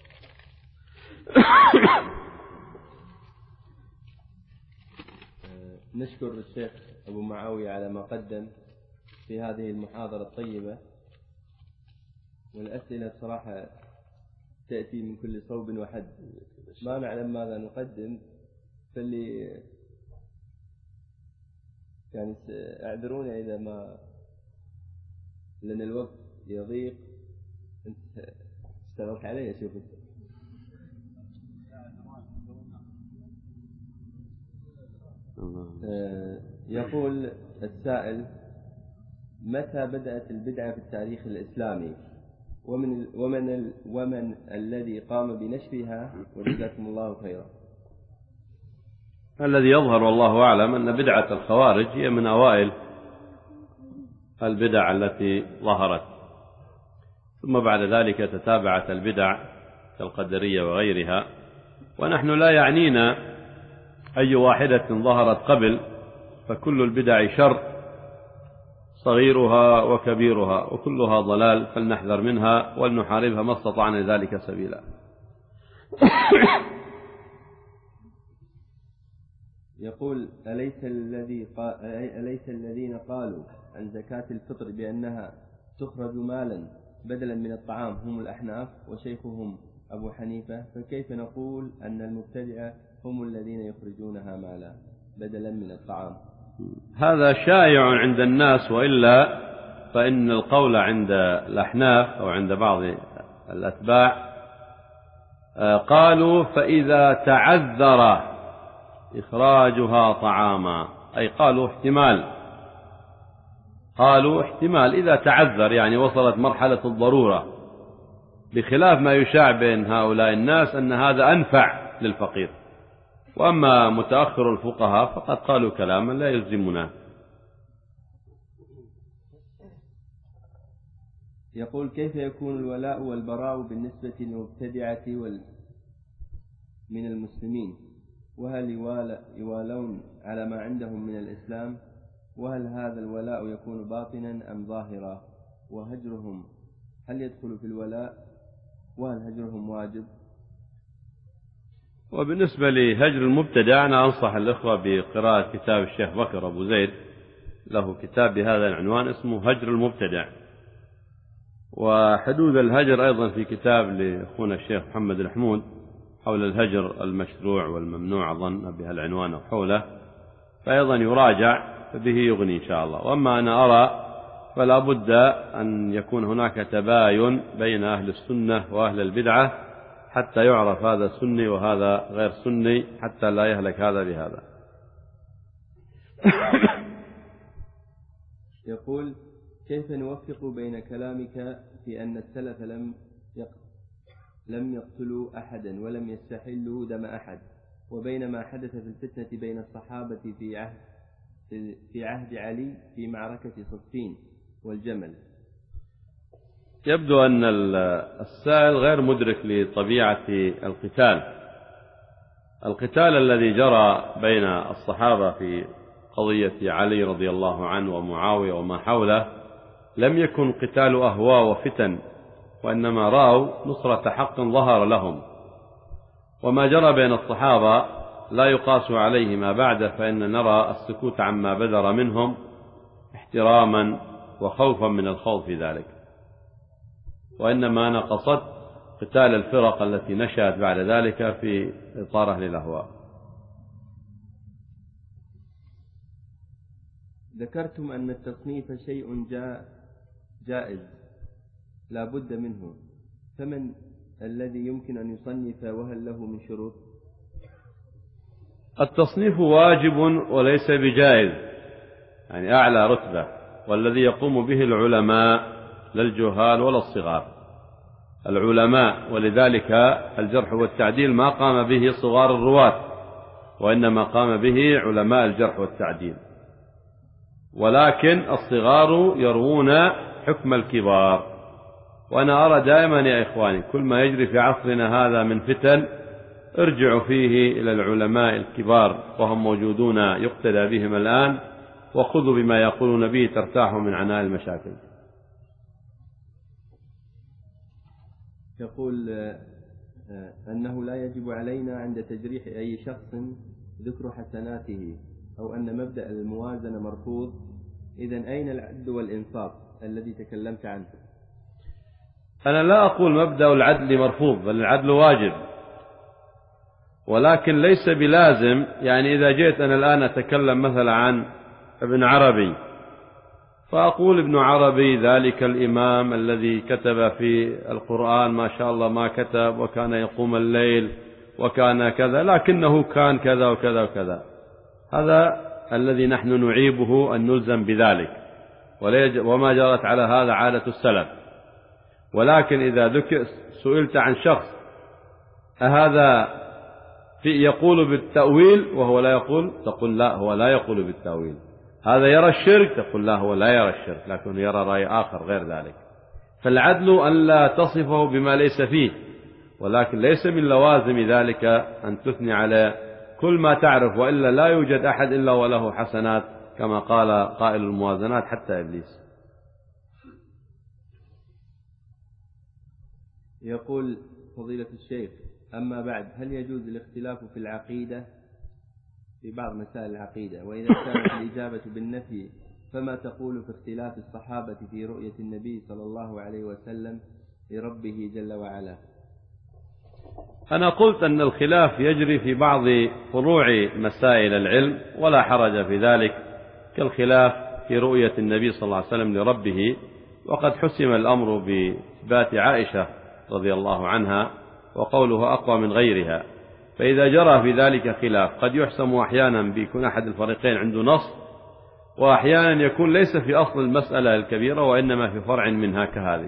نشكر الشيخ أبو معاوية على ما قدم في هذه المحاضرة الطيبة، والأسئلة صراحة تأتي من كل صوب وحد، ما نعلم ماذا نقدم، فاللي يعني اعذرونا إذا ما لأن الوقت يضيق. أنت اشتغلت علي أشوف. يقول السائل: متى بدأت البدعة في التاريخ الإسلامي؟ ومن ومن ومن الذي قام بنشرها؟ وجزاكم الله خيرا. الذي يظهر والله أعلم أن بدعة الخوارج هي من أوائل البدع التي ظهرت، ثم بعد ذلك تتابعت البدع كالقدرية وغيرها، ونحن لا يعنينا أي واحدة ظهرت قبل، فكل البدع شر صغيرها وكبيرها وكلها ضلال، فلنحذر منها ولنحاربها ما استطعنا ذلك سبيلا. يقول: أليس الذي قال أليس الذين قالوا عن زكاة الفطر بأنها تخرج مالا بدلا من الطعام هم الأحناف وشيخهم أبو حنيفة، فكيف نقول أن المبتدعة هم الذين يخرجونها مالا بدلا من الطعام؟ هذا شائع عند الناس، وإلا فإن القول عند الأحناف أو عند بعض الأتباع قالوا فإذا تعذر إخراجها طعاما، أي قالوا احتمال قالوا احتمال إذا تعذر، يعني وصلت مرحلة الضرورة، بخلاف ما يشاع بين هؤلاء الناس أن هذا أنفع للفقير. وأما متأخر الفقهاء فقد قالوا كلاما لا يلزمنا. يقول: كيف يكون الولاء والبراء بالنسبة للمبتدعة من المسلمين؟ وهل يوالون على ما عندهم من الإسلام؟ وهل هذا الولاء يكون باطنا أم ظاهرا؟ وهجرهم هل يدخل في الولاء؟ وهل هجرهم واجب؟ وبالنسبة لهجر المبتدع، أنا أنصح الإخوة بقراءة كتاب الشيخ بكر أبو زيد، له كتاب بهذا العنوان اسمه هجر المبتدع، وحدود الهجر أيضا في كتاب لأخونا الشيخ محمد الحمود حول الهجر المشروع والممنوع، أظن بهالعنوان أو حوله، فأيضا يراجع فبه يغني إن شاء الله. وأما أنا أرى فلا بد أن يكون هناك تباين بين أهل السنة وأهل البدعة حتى يعرف هذا سني وهذا غير سني، حتى لا يهلك هذا بهذا. يقول: كيف نوفق بين كلامك في أن السلف لم لم يقتلوا أحدا ولم يستحلوا دم أحد، وبين ما حدث في الفتنة بين الصحابة في عهد في عهد علي في معركة صفين والجمل؟ يبدو أن السائل غير مدرك لطبيعة القتال. القتال الذي جرى بين الصحابة في قضية علي رضي الله عنه ومعاوية وما حوله لم يكن قتال أهواء وفتن، وإنما رأوا نصرة حق ظهر لهم. وما جرى بين الصحابة لا يقاس عليه ما بعد، فإن نرى السكوت عما بدر منهم احتراما وخوفا من الخوض في ذلك، وإنما نقصت قتال الفرق التي نشأت بعد ذلك في إطار أهل الأهواء. ذكرتم أن التصنيف شيء جاء جائز لا بد منه، فمن الذي يمكن أن يصنف وهل له من شروط؟ التصنيف واجب وليس بجائز، يعني أعلى رتبة، والذي يقوم به العلماء لا الجهال ولا الصغار. العلماء، ولذلك الجرح والتعديل ما قام به صغار الرواة، وإنما قام به علماء الجرح والتعديل، ولكن الصغار يروون حكم الكبار. وأنا أرى دائما يا إخواني كل ما يجري في عصرنا هذا من فتن ارجعوا فيه إلى العلماء الكبار وهم موجودون يقتدى بهم الآن، وخذوا بما يقولون به ترتاحوا من عناء المشاكل. يقول أنه لا يجب علينا عند تجريح أي شخص ذكر حسناته، أو أن مبدأ الموازنة مرفوض. إذن أين العدل والإنصاف الذي تكلمت عنه؟ أنا لا أقول مبدأ العدل مرفوض، بل العدل واجب، ولكن ليس بلازم. يعني إذا جئت أنا الآن أتكلم مثلا عن ابن عربي، فأقول ابن عربي ذلك الإمام الذي كتب في القرآن ما شاء الله ما كتب، وكان يقوم الليل وكان كذا، لكنه كان كذا وكذا وكذا. هذا الذي نحن نعيبه أن نلزم بذلك، وما جرت على هذا عادة السلف. ولكن إذا ذكر سئلت عن شخص أهذا في يقول بالتأويل وهو لا يقول، تقول لا هو لا يقول بالتأويل. هذا يرى الشرك، تقول لا هو لا يرى الشرك، لكن يرى رأي آخر غير ذلك. فالعدل أن لا تصفه بما ليس فيه، ولكن ليس من لوازم ذلك أن تثني على كل ما تعرف، وإلا لا يوجد أحد إلا وله حسنات، كما قال قائل الموازنات حتى إبليس. يقول فضيلة الشيخ: أما بعد، هل يجوز الاختلاف في العقيدة في بعض مسائل العقيدة؟ وإذا كانت الإجابة بالنفي فما تقول في اختلاف الصحابة في رؤية النبي صلى الله عليه وسلم لربه جل وعلا؟ أنا قلت أن الخلاف يجري في بعض فروع مسائل العلم ولا حرج في ذلك، كالخلاف في رؤية النبي صلى الله عليه وسلم لربه، وقد حسم الأمر بإثبات عائشة رضي الله عنها، وقوله أقوى من غيرها. فإذا جرى في ذلك خلاف قد يحسم أحيانا بيكون أحد الفريقين عنده نص، وأحيانا يكون ليس في أصل المسألة الكبيرة وإنما في فرع منها كهذه.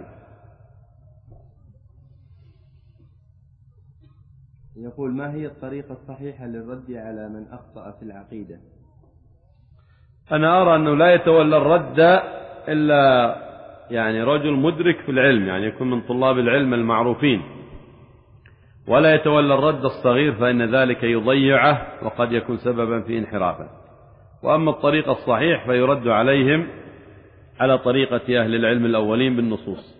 يقول: ما هي الطريقة الصحيحة للرد على من أخطأ في العقيدة؟ أنا أرى أنه لا يتولى الرد إلا يعني رجل مدرك في العلم، يعني يكون من طلاب العلم المعروفين، ولا يتولى الرد الصغير، فإن ذلك يضيعه وقد يكون سببا في انحرافه. وأما الطريق الصحيح فيرد عليهم على طريقة أهل العلم الأولين بالنصوص.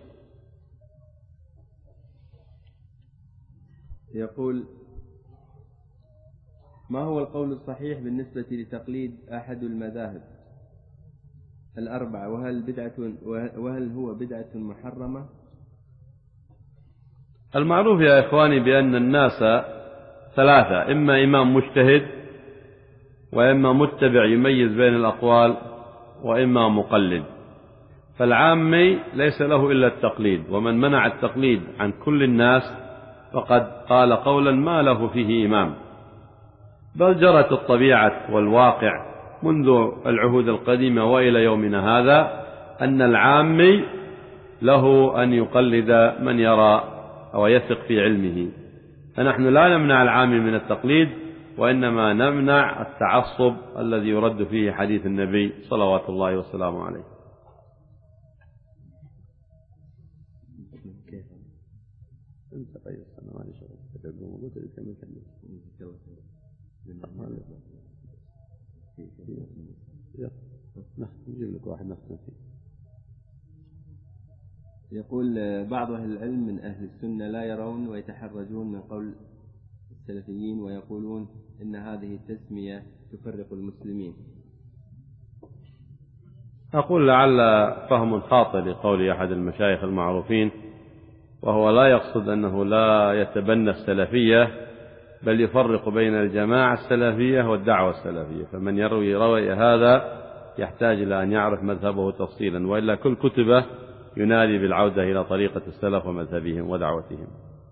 يقول: ما هو القول الصحيح بالنسبة لتقليد أحد المذاهب الأربعة، وهل بدعة وهل هو بدعة محرمة؟ المعروف يا إخواني بأن الناس ثلاثة: إما إمام مجتهد، وإما متبع يميز بين الأقوال، وإما مقلد. فالعامي ليس له إلا التقليد، ومن منع التقليد عن كل الناس فقد قال قولا ما له فيه إمام. بل جرت الطبيعة والواقع منذ العهود القديمة وإلى يومنا هذا أن العامي له أن يقلد من يرى أو يثق في علمه. فنحن لا نمنع العامي من التقليد، وإنما نمنع التعصب الذي يرد فيه حديث النبي صلوات الله وسلامه عليه. يقول بعض أهل العلم من أهل السنة لا يرون ويتحرجون من قول السلفيين ويقولون إن هذه التسمية تفرق المسلمين. أقول لعل فهم خاطئ لقول أحد المشايخ المعروفين، وهو لا يقصد أنه لا يتبنى السلفية، بل يفرق بين الجماعة السلفية والدعوة السلفية. فمن يروي روي هذا يحتاج إلى أن يعرف مذهبه تفصيلا، وإلا كل كتبه ينادي بالعودة إلى طريقة السلف ومذهبهم ودعوتهم.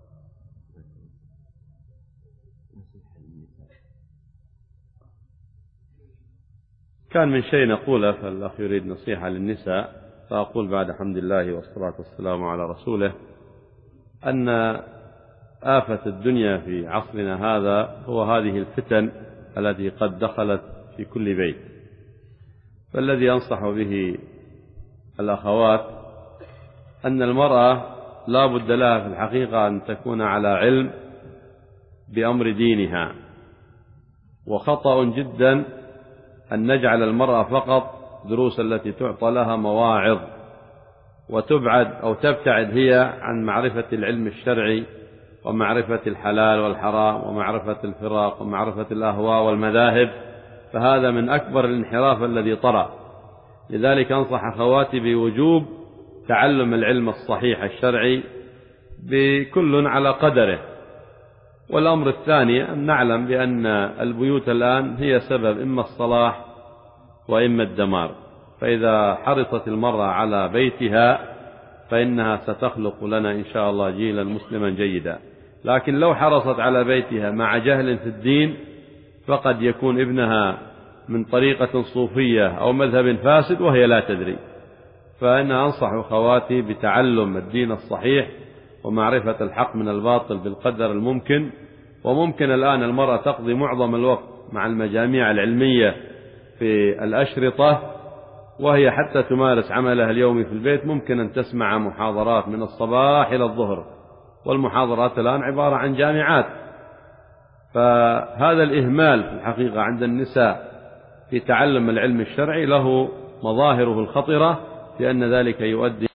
كان من شيء نقوله، فالأخ يريد نصيحة للنساء، فأقول بعد حمد الله والصلاة والسلام على رسوله أن آفة الدنيا في عصرنا هذا هو هذه الفتن التي قد دخلت في كل بيت. فالذي أنصح به الأخوات أن المرأة لا بد لها في الحقيقة أن تكون على علم بأمر دينها، وخطأ جدا أن نجعل المرأة فقط دروس التي تعطى لها مواعظ، وتبعد أو تبتعد هي عن معرفة العلم الشرعي ومعرفة الحلال والحرام ومعرفة الفراق ومعرفة الأهواء والمذاهب، فهذا من أكبر الانحراف الذي طرأ. لذلك أنصح أخواتي بوجوب تعلم العلم الصحيح الشرعي بكل على قدره. والأمر الثاني أن نعلم بأن البيوت الآن هي سبب إما الصلاح وإما الدمار، فإذا حرصت المرأة على بيتها فإنها ستخلق لنا إن شاء الله جيلا مسلما جيدا. لكن لو حرصت على بيتها مع جهل في الدين فقد يكون ابنها من طريقة صوفية أو مذهب فاسد وهي لا تدري. فأنا أنصح أخواتي بتعلم الدين الصحيح ومعرفة الحق من الباطل بالقدر الممكن. وممكن الآن المرأة تقضي معظم الوقت مع المجاميع العلمية في الأشرطة، وهي حتى تمارس عملها اليومي في البيت ممكن أن تسمع محاضرات من الصباح إلى الظهر، والمحاضرات الآن عبارة عن جامعات. فهذا الإهمال في الحقيقة عند النساء في تعلم العلم الشرعي له مظاهره الخطرة، لأن ذلك يؤدي